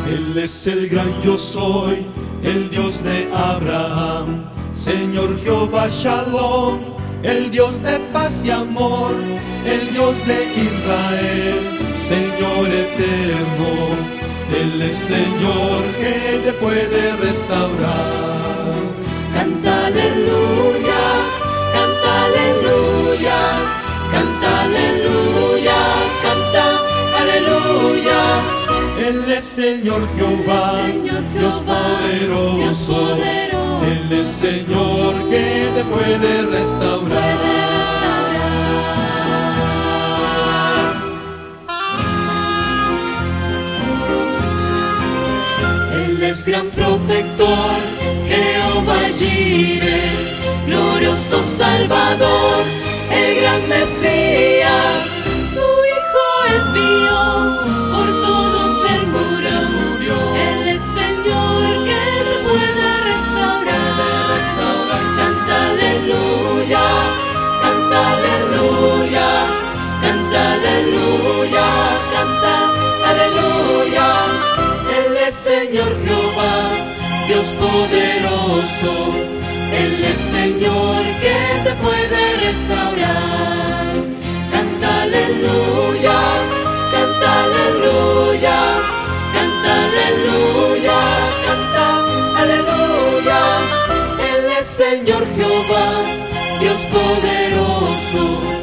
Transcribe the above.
Él es el gran yo soy, el Dios de Abraham, Señor Jehová Shalom, el Dios de paz y amor, el Dios de Israel, Señor eterno. Él es Señor que te puede restaurar. Canta aleluya, canta aleluya, canta aleluya, canta aleluya. Él es Señor Jehová, Dios poderoso. Él es Señor que te puede restaurar. Él es gran protector, Jehová Jireh, glorioso Salvador, el gran Mesías, su Hijo envió, por todos Él murió. Él es Señor que te puede restaurar. Canta aleluya, canta aleluya, canta aleluya, canta aleluya. Él es Señor Jehová, Dios poderoso. Él es Señor que te puede restaurar. Canta aleluya, canta aleluya, canta aleluya, canta aleluya. Él es Señor Jehová, Dios poderoso.